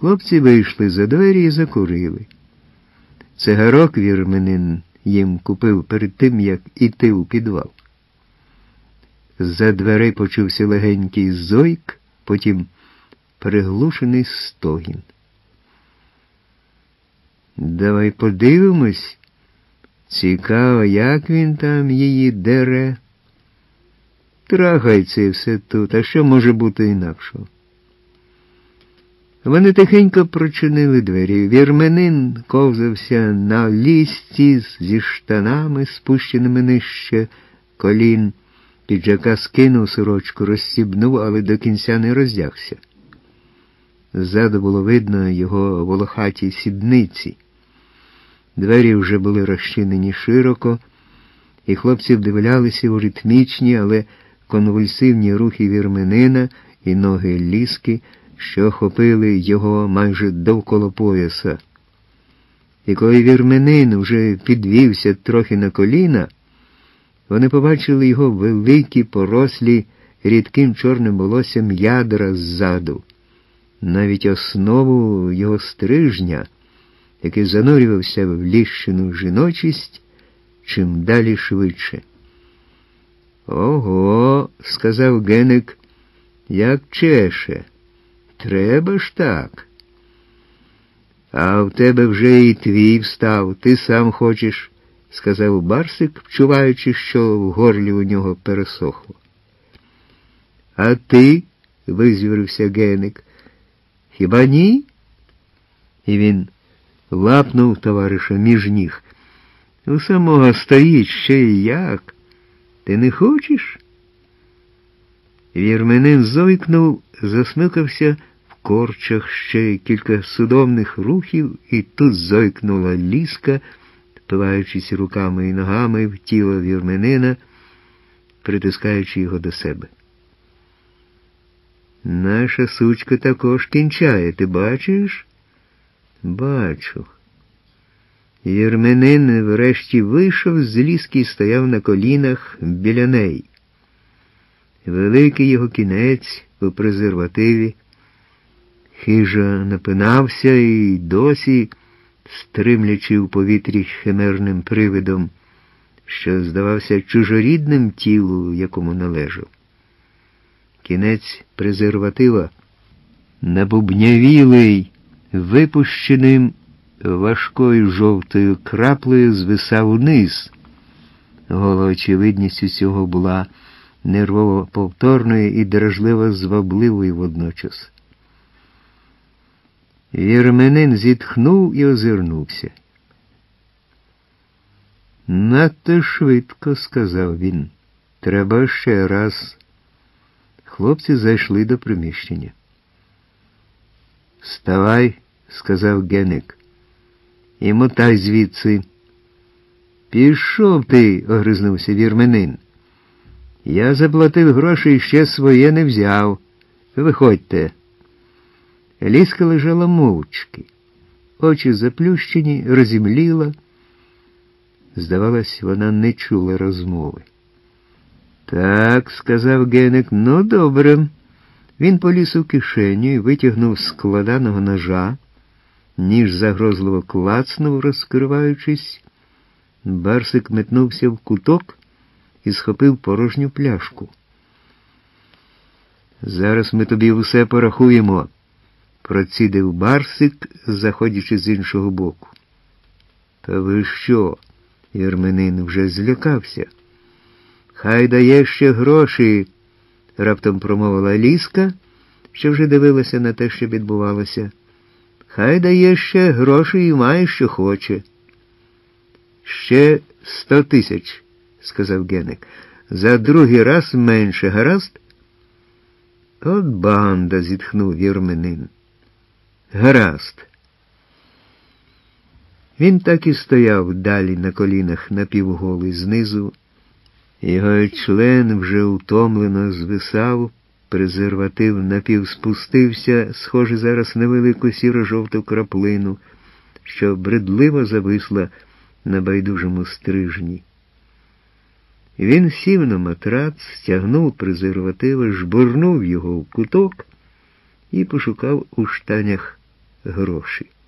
Хлопці вийшли за двері і закурили. Цигарок вірменин їм купив перед тим, як іти у підвал. З-за дверей почувся легенький зойк, потім приглушений стогін. «Давай подивимось. Цікаво, як він там її дере. Трахається і все тут, а що може бути інакшого?» Вони тихенько прочинили двері. Вірменин ковзався на лісці зі штанами, спущеними нижче колін. Піджака скинув сорочку, розстібнув, але до кінця не роздягся. Ззаду було видно його волохаті сідниці. Двері вже були розчинені широко, і хлопці вдивлялися у ритмічні, але конвульсивні рухи вірменина і ноги Ліски, що охопили його майже довкола пояса. І коли вірменин вже підвівся трохи на коліна, вони побачили його великі, порослі рідким чорним волоссям ядра ззаду, навіть основу його стрижня, який занурювався в ліщину жіночість чим далі швидше. «Ого», – сказав Генек, – «як чеше. Треба ж так. А в тебе вже і твій встав, ти сам хочеш», – сказав Барсик, вчуваючи, що в горлі у нього пересохло. «А ти?» – визвірився Генек. «Хіба ні?» І він лапнув товариша між ніг. «У самого стоїть ще й як. Ти не хочеш?» Вірменин зойкнув, засмикався в корчах, ще кілька судомних рухів, і тут зойкнула Ліска, впиваючись руками і ногами в тіло вірменина, притискаючи його до себе. «Наша сучка також кінчає, ти бачиш?» «Бачу». Вірменин врешті вийшов з Ліски і стояв на колінах біля неї. Великий його кінець у презервативі хижо напинався і досі, стримлячи в повітрі химерним привидом, що здавався чужорідним тілу, якому належав. Кінець презерватива, набубнявілий, випущеним важкою жовтою краплею, звисав униз. Гола очевидність усього була нервово повторною і дражливо звабливою водночас. Вірменин зітхнув і озирнувся. «Надто швидко», – сказав він. «Треба ще раз». Хлопці зайшли до приміщення. «Вставай», – сказав Генек, – «і мотай звідси». «Пішов ти», – огризнувся вірменин. «Я заплатив гроші і ще своє не взяв. Виходьте». Ліска лежала мовчки. Очі заплющені, розімліла. Здавалось, вона не чула розмови. «Так», – сказав Генек, – «ну, добре». Він поліз у кишеню і витягнув з складаного ножа. Ніж загрозливо клацнув, розкриваючись. Барсик метнувся в куток і схопив порожню пляшку. «Зараз ми тобі усе порахуємо», – процідив Барсик, заходячи з іншого боку. «Та ви що?» – Вірменин вже злякався. «Хай дає ще гроші», – раптом промовила Ліска, що вже дивилася на те, що відбувалося. «Хай дає ще гроші і має, що хоче». «Ще 100 тисяч», – сказав Генек. «За другий раз менше, гаразд?» «От банда», – зітхнув Вірменин. «Гаразд». Він так і стояв далі на колінах напівголий знизу. Його член вже утомлено звисав, презерватив напівспустився, схожий зараз на велику сіро-жовту краплину, що бредливо зависла на байдужому стрижні. Він сів на матрац, стягнув презерватива, жбурнув його в куток і пошукав у штанях гроші.